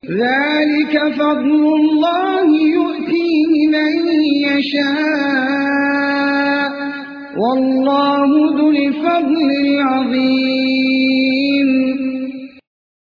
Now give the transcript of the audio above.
ذلك فضل الله يؤتيه من يشاء والله ذو الفضل العظيم.